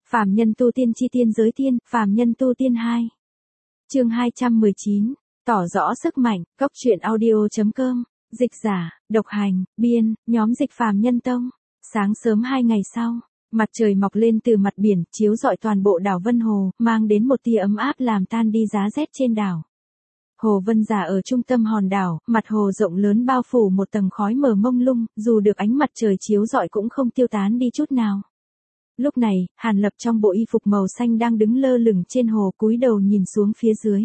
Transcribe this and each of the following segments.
Phàm nhân tu tiên chi tiên giới tiên, phàm nhân tu tiên 2. Chương 219, tỏ rõ sức mạnh, Cốc truyện audio.com, dịch giả, độc hành, biên, nhóm dịch phàm nhân tông. Sáng sớm 2 ngày sau, mặt trời mọc lên từ mặt biển, chiếu rọi toàn bộ đảo Vân Hồ, mang đến một tia ấm áp làm tan đi giá rét trên đảo. Hồ Vân Giả ở trung tâm hòn đảo, mặt hồ rộng lớn bao phủ một tầng khói mờ mông lung, dù được ánh mặt trời chiếu rọi cũng không tiêu tán đi chút nào. Lúc này, Hàn Lập trong bộ y phục màu xanh đang đứng lơ lửng trên hồ, cúi đầu nhìn xuống phía dưới.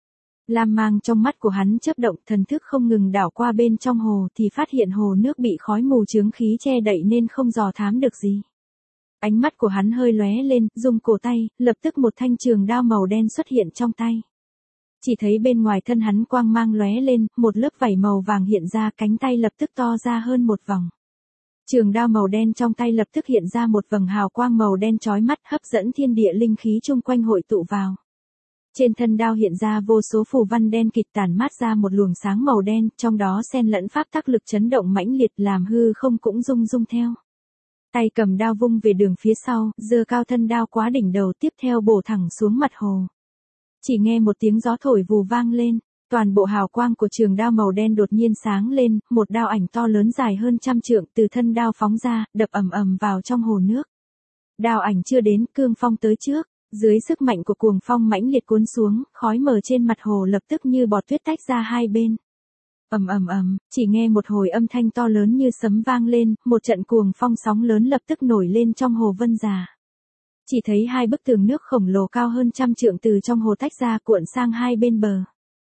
Lam mang trong mắt của hắn chớp động, thần thức không ngừng đảo qua bên trong hồ thì phát hiện hồ nước bị khói mù chướng khí che đậy nên không dò thám được gì. Ánh mắt của hắn hơi lóe lên, dùng cổ tay, lập tức một thanh trường đao màu đen xuất hiện trong tay. Chỉ thấy bên ngoài thân hắn quang mang lóe lên, một lớp vảy màu vàng hiện ra, cánh tay lập tức to ra hơn một vòng. Trường đao màu đen trong tay lập tức hiện ra một vầng hào quang màu đen chói mắt, hấp dẫn thiên địa linh khí chung quanh hội tụ vào. Trên thân đao hiện ra vô số phù văn đen kịt tản mát ra một luồng sáng màu đen, trong đó xen lẫn pháp tắc lực chấn động mãnh liệt làm hư không cũng rung rung theo. Tay cầm đao vung về đường phía sau, giơ cao thân đao quá đỉnh đầu, tiếp theo bổ thẳng xuống mặt hồ. Chỉ nghe một tiếng gió thổi vù vang lên, toàn bộ hào quang của trường đao màu đen đột nhiên sáng lên, một đao ảnh to lớn dài hơn 100 trượng từ thân đao phóng ra, đập ầm ầm vào trong hồ nước. Đao ảnh chưa đến, cương phong tới trước, dưới sức mạnh của cuồng phong mãnh liệt cuốn xuống, khói mờ trên mặt hồ lập tức như bọt tuyết tách ra hai bên. Ầm ầm ầm, chỉ nghe một hồi âm thanh to lớn như sấm vang lên, một trận cuồng phong sóng lớn lập tức nổi lên trong hồ Vân Giả. Chỉ thấy hai bức tường nước khổng lồ cao hơn 100 trượng từ trong hồ tách ra, cuộn sang hai bên bờ.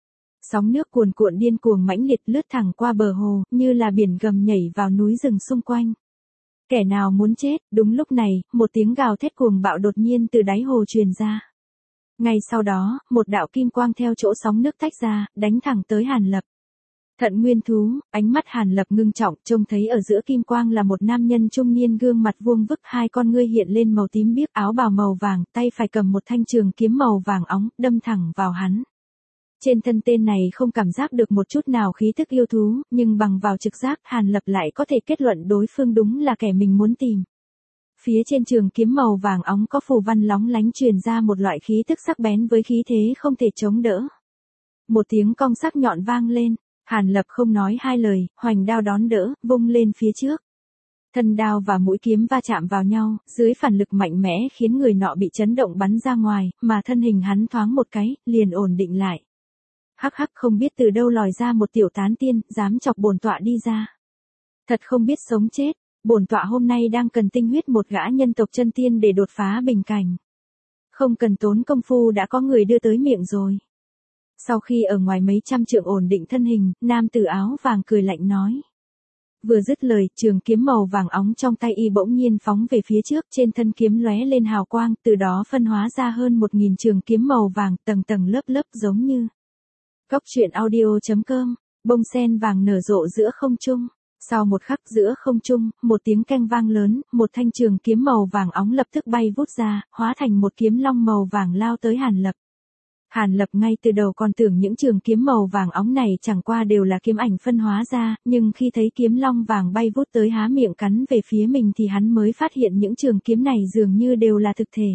Sóng nước cuồn cuộn điên cuồng mãnh liệt lướt thẳng qua bờ hồ, như là biển gầm nhảy vào núi rừng xung quanh. Kẻ nào muốn chết, đúng lúc này, một tiếng gào thét cuồng bạo đột nhiên từ đáy hồ truyền ra. Ngay sau đó, một đạo kim quang theo chỗ sóng nước tách ra, đánh thẳng tới Hàn Lập. Thận nguyên thú, ánh mắt Hàn Lập ngưng trọng, trông thấy ở giữa kim quang là một nam nhân trung niên, gương mặt vuông vức, hai con ngươi hiện lên màu tím biếc, áo bào màu vàng, tay phải cầm một thanh trường kiếm màu vàng óng, đâm thẳng vào hắn. Trên thân tên này không cảm giác được một chút nào khí thức yêu thú, nhưng bằng vào trực giác, Hàn Lập lại có thể kết luận đối phương đúng là kẻ mình muốn tìm. Phía trên trường kiếm màu vàng óng có phù văn lóng lánh truyền ra một loại khí tức sắc bén với khí thế không thể chống đỡ. Một tiếng cong sắc nhọn vang lên, Hàn Lập không nói hai lời, hoành đao đón đỡ, vung lên phía trước. Thân đao và mũi kiếm va chạm vào nhau, dưới phản lực mạnh mẽ khiến người nọ bị chấn động bắn ra ngoài, mà thân hình hắn thoáng một cái, liền ổn định lại. Hắc hắc, không biết từ đâu lòi ra một tiểu tán tiên, dám chọc bổn tọa đi ra. Thật không biết sống chết, bổn tọa hôm nay đang cần tinh huyết một gã nhân tộc chân tiên để đột phá bình cảnh. Không cần tốn công phu đã có người đưa tới miệng rồi. Sau khi ở ngoài mấy trăm trượng ổn định thân hình, nam tử áo vàng cười lạnh nói. Vừa dứt lời, trường kiếm màu vàng óng trong tay y bỗng nhiên phóng về phía trước, trên thân kiếm lóe lên hào quang, từ đó phân hóa ra hơn 1000 trường kiếm màu vàng, tầng tầng lớp lớp giống như Cốc truyện audio.com, bông sen vàng nở rộ giữa không trung. Sau một khắc giữa không trung, một tiếng keng vang lớn, một thanh trường kiếm màu vàng óng lập tức bay vút ra, hóa thành một kiếm long màu vàng lao tới Hàn Lập. Hàn Lập ngay từ đầu còn tưởng những trường kiếm màu vàng óng này chẳng qua đều là kiếm ảnh phân hóa ra, nhưng khi thấy kiếm long vàng bay vút tới há miệng cắn về phía mình thì hắn mới phát hiện những trường kiếm này dường như đều là thực thể.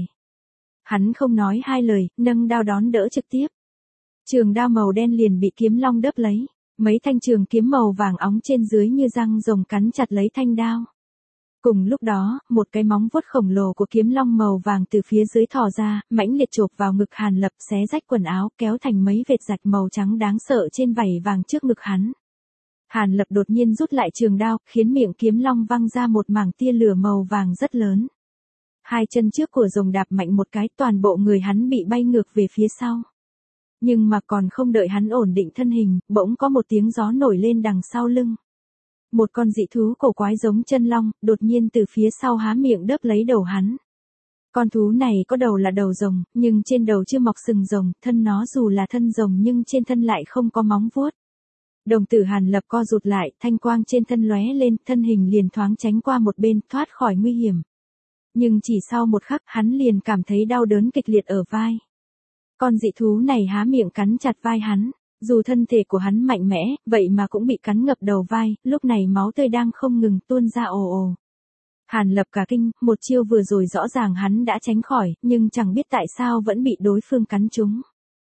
Hắn không nói hai lời, nâng đao đón đỡ trực tiếp. Trường đao màu đen liền bị kiếm long đớp lấy, mấy thanh trường kiếm màu vàng óng trên dưới như răng rồng cắn chặt lấy thanh đao. Cùng lúc đó, một cái móng vuốt khổng lồ của kiếm long màu vàng từ phía dưới thò ra, mãnh liệt chộp vào ngực Hàn Lập, xé rách quần áo, kéo thành mấy vệt rạch màu trắng đáng sợ trên vảy vàng trước ngực hắn. Hàn Lập đột nhiên rút lại trường đao, khiến miệng kiếm long văng ra một mảng tia lửa màu vàng rất lớn. Hai chân trước của rồng đạp mạnh một cái, toàn bộ người hắn bị bay ngược về phía sau. Nhưng mà còn không đợi hắn ổn định thân hình, bỗng có một tiếng gió nổi lên đằng sau lưng. Một con dị thú cổ quái giống chân long, đột nhiên từ phía sau há miệng đớp lấy đầu hắn. Con thú này có đầu là đầu rồng, nhưng trên đầu chưa mọc sừng rồng, thân nó dù là thân rồng nhưng trên thân lại không có móng vuốt. Đồng tử Hàn Lập co rụt lại, thanh quang trên thân lóe lên, thân hình liền thoáng tránh qua một bên, thoát khỏi nguy hiểm. Nhưng chỉ sau một khắc, hắn liền cảm thấy đau đớn kịch liệt ở vai. Con dị thú này há miệng cắn chặt vai hắn, dù thân thể của hắn mạnh mẽ, vậy mà cũng bị cắn ngập đầu vai, lúc này máu tươi đang không ngừng tuôn ra ồ ồ. Hàn Lập cả kinh, một chiêu vừa rồi rõ ràng hắn đã tránh khỏi, nhưng chẳng biết tại sao vẫn bị đối phương cắn trúng.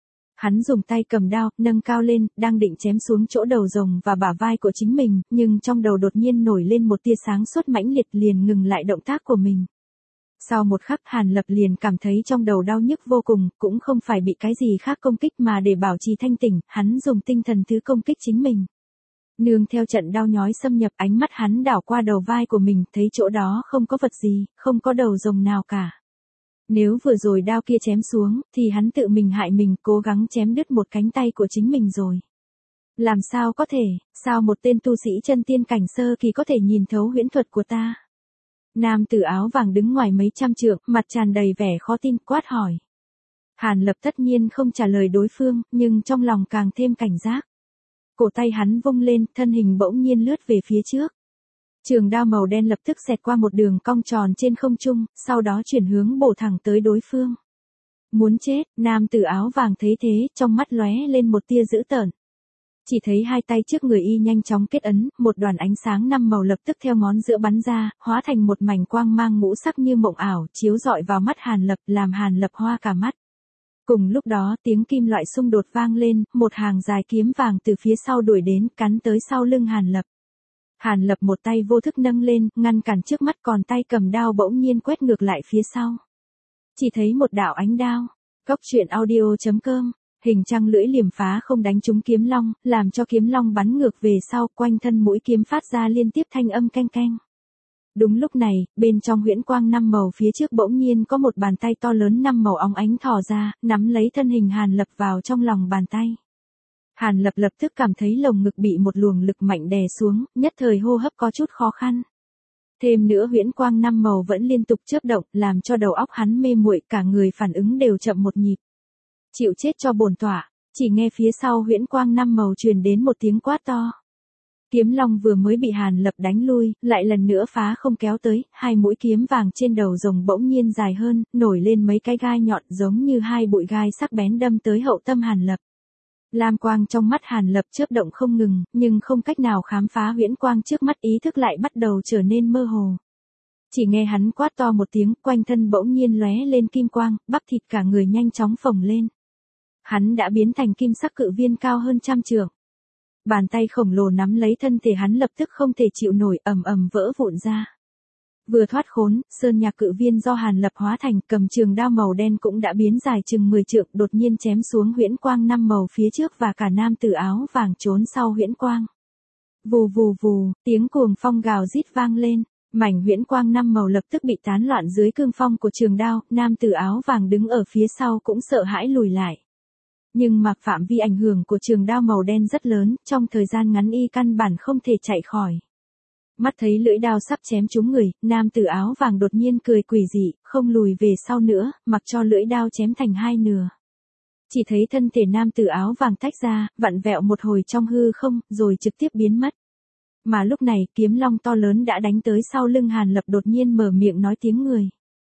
Hắn dùng tay cầm đao, nâng cao lên, đang định chém xuống chỗ đầu rồng và bả vai của chính mình, nhưng trong đầu đột nhiên nổi lên một tia sáng suốt mãnh liệt liền ngừng lại động tác của mình. Sau một khắc Hàn Lập liền cảm thấy trong đầu đau nhức vô cùng, cũng không phải bị cái gì khác công kích mà để bảo trì thanh tỉnh, hắn dùng tinh thần thứ công kích chính mình. Nương theo trận đau nhói xâm nhập, ánh mắt hắn đảo qua đầu vai của mình, thấy chỗ đó không có vật gì, không có đầu rồng nào cả. Nếu vừa rồi đao kia chém xuống, thì hắn tự mình hại mình, cố gắng chém đứt một cánh tay của chính mình rồi. Làm sao có thể, sao một tên tu sĩ chân tiên cảnh sơ kỳ có thể nhìn thấu huyễn thuật của ta? Nam tử áo vàng đứng ngoài mấy trăm trượng, mặt tràn đầy vẻ khó tin, quát hỏi. Hàn Lập tất nhiên không trả lời đối phương, nhưng trong lòng càng thêm cảnh giác. Cổ tay hắn vung lên, thân hình bỗng nhiên lướt về phía trước. Trường đao màu đen lập tức xẹt qua một đường cong tròn trên không trung, sau đó chuyển hướng bổ thẳng tới đối phương. Muốn chết, nam tử áo vàng thấy thế, trong mắt lóe lên một tia dữ tợn. Chỉ thấy hai tay trước người y nhanh chóng kết ấn, một đoàn ánh sáng năm màu lập tức theo ngón giữa bắn ra, hóa thành một mảnh quang mang ngũ sắc như mộng ảo, chiếu rọi vào mắt Hàn Lập, làm Hàn Lập hoa cả mắt. Cùng lúc đó, tiếng kim loại xung đột vang lên, một hàng dài kiếm vàng từ phía sau đuổi đến, cắn tới sau lưng Hàn Lập. Hàn Lập một tay vô thức nâng lên, ngăn cản trước mắt, còn tay cầm đao bỗng nhiên quét ngược lại phía sau. Chỉ thấy một đạo ánh đao. Cốc truyện audio.com, hình trăng lưỡi liềm phá không đánh trúng kiếm long, làm cho kiếm long bắn ngược về sau, quanh thân mũi kiếm phát ra liên tiếp thanh âm keng keng. Đúng lúc này, bên trong huyễn quang năm màu phía trước bỗng nhiên có một bàn tay to lớn năm màu óng ánh thò ra, nắm lấy thân hình Hàn Lập vào trong lòng bàn tay. Hàn Lập lập tức cảm thấy lồng ngực bị một luồng lực mạnh đè xuống, nhất thời hô hấp có chút khó khăn. Thêm nữa huyễn quang năm màu vẫn liên tục chớp động, làm cho đầu óc hắn mê muội, cả người phản ứng đều chậm một nhịp. Chịu chết cho bổn tọa, chỉ nghe phía sau huyễn quang năm màu truyền đến một tiếng quát to. Kiếm long vừa mới bị Hàn Lập đánh lui, lại lần nữa phá không kéo tới, hai mũi kiếm vàng trên đầu rồng bỗng nhiên dài hơn, nổi lên mấy cái gai nhọn giống như hai bụi gai sắc bén đâm tới hậu tâm Hàn Lập. Lam quang trong mắt Hàn Lập chớp động không ngừng, nhưng không cách nào khám phá huyễn quang trước mắt, ý thức lại bắt đầu trở nên mơ hồ. Chỉ nghe hắn quát to một tiếng, quanh thân bỗng nhiên lóe lên kim quang, bắp thịt cả người nhanh chóng phồng lên. Hắn đã biến thành kim sắc cự viên cao hơn 100 trượng. Bàn tay khổng lồ nắm lấy thân thể hắn lập tức không thể chịu nổi, ầm ầm vỡ vụn ra. Vừa thoát khốn, sơn nhạc cự viên do Hàn Lập hóa thành, cầm trường đao màu đen cũng đã biến dài chừng 10 trượng, đột nhiên chém xuống huyễn quang năm màu phía trước và cả nam tử áo vàng trốn sau huyễn quang. Vù vù vù, tiếng cuồng phong gào rít vang lên, mảnh huyễn quang năm màu lập tức bị tán loạn dưới cương phong của trường đao, nam tử áo vàng đứng ở phía sau cũng sợ hãi lùi lại. Nhưng mà phạm vi ảnh hưởng của trường đao màu đen rất lớn, trong thời gian ngắn y căn bản không thể chạy khỏi. Mắt thấy lưỡi đao sắp chém trúng người, nam tử áo vàng đột nhiên cười quỷ dị, không lùi về sau nữa, mặc cho lưỡi đao chém thành hai nửa. Chỉ thấy thân thể nam tử áo vàng tách ra, vặn vẹo một hồi trong hư không, rồi trực tiếp biến mất. Mà lúc này, kiếm long to lớn đã đánh tới sau lưng Hàn Lập, đột nhiên mở miệng nói tiếng người.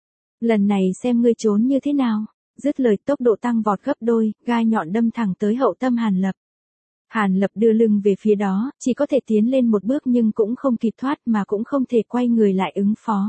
Lần này xem ngươi trốn như thế nào. Dứt lời, tốc độ tăng vọt gấp đôi, gai nhọn đâm thẳng tới hậu tâm Hàn Lập. Hàn Lập đưa lưng về phía đó, chỉ có thể tiến lên một bước nhưng cũng không kịp thoát, mà cũng không thể quay người lại ứng phó.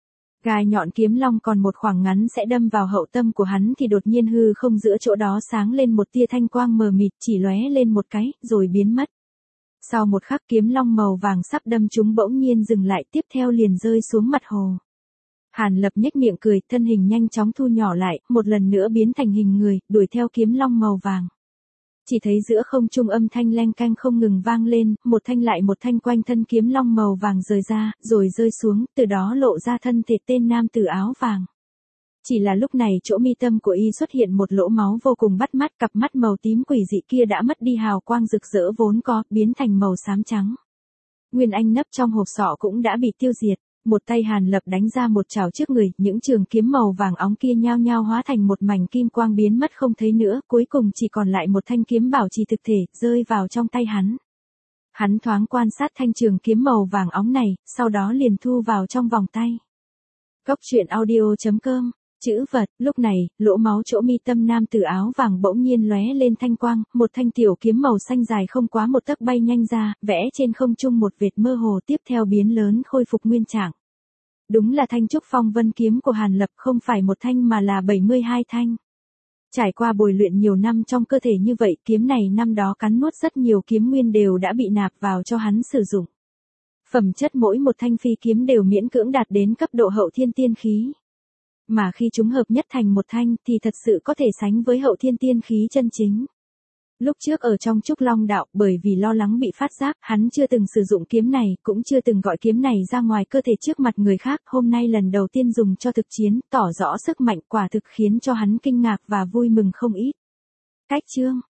Gai nhọn kiếm long còn một khoảng ngắn sẽ đâm vào hậu tâm của hắn thì đột nhiên hư không giữa chỗ đó sáng lên một tia thanh quang mờ mịt, chỉ lóe lên một cái, rồi biến mất. Sau một khắc kiếm long màu vàng sắp đâm chúng bỗng nhiên dừng lại, tiếp theo liền rơi xuống mặt hồ. Hàn Lập nhếch miệng cười, thân hình nhanh chóng thu nhỏ lại, một lần nữa biến thành hình người, đuổi theo kiếm long màu vàng. Chỉ thấy giữa không trung âm thanh leng keng không ngừng vang lên, một thanh lại một thanh quanh thân kiếm long màu vàng rời ra, rồi rơi xuống, từ đó lộ ra thân thể tên nam tử áo vàng. Chỉ là lúc này chỗ mi tâm của y xuất hiện một lỗ máu vô cùng bắt mắt, cặp mắt màu tím quỷ dị kia đã mất đi hào quang rực rỡ vốn có, biến thành màu xám trắng. Nguyên anh nấp trong hộp sọ cũng đã bị tiêu diệt. Một tay Hàn Lập đánh ra một chảo trước người, những trường kiếm màu vàng óng kia nhao nhao hóa thành một mảnh kim quang biến mất không thấy nữa, cuối cùng chỉ còn lại một thanh kiếm bảo trì thực thể, rơi vào trong tay hắn. Hắn thoáng quan sát thanh trường kiếm màu vàng óng này, sau đó liền thu vào trong vòng tay. Cốc truyện audio.com, chữ vật, lúc này, lỗ máu chỗ mi tâm nam tử áo vàng bỗng nhiên lóe lên thanh quang, một thanh tiểu kiếm màu xanh dài không quá một tấc bay nhanh ra, vẽ trên không trung một vệt mơ hồ, tiếp theo biến lớn khôi phục nguyên trạng. Đúng là thanh trúc phong vân kiếm của Hàn Lập không phải một thanh mà là 72 thanh. Trải qua bồi luyện nhiều năm trong cơ thể như vậy, kiếm này năm đó cắn nuốt rất nhiều kiếm nguyên đều đã bị nạp vào cho hắn sử dụng. Phẩm chất mỗi một thanh phi kiếm đều miễn cưỡng đạt đến cấp độ hậu thiên tiên khí. Mà khi chúng hợp nhất thành một thanh thì thật sự có thể sánh với hậu thiên tiên khí chân chính. Lúc trước ở trong Trúc Long đạo, bởi vì lo lắng bị phát giác, hắn chưa từng sử dụng kiếm này, cũng chưa từng gọi kiếm này ra ngoài cơ thể trước mặt người khác, hôm nay lần đầu tiên dùng cho thực chiến, tỏ rõ sức mạnh, quả thực khiến cho hắn kinh ngạc và vui mừng không ít. Cách chương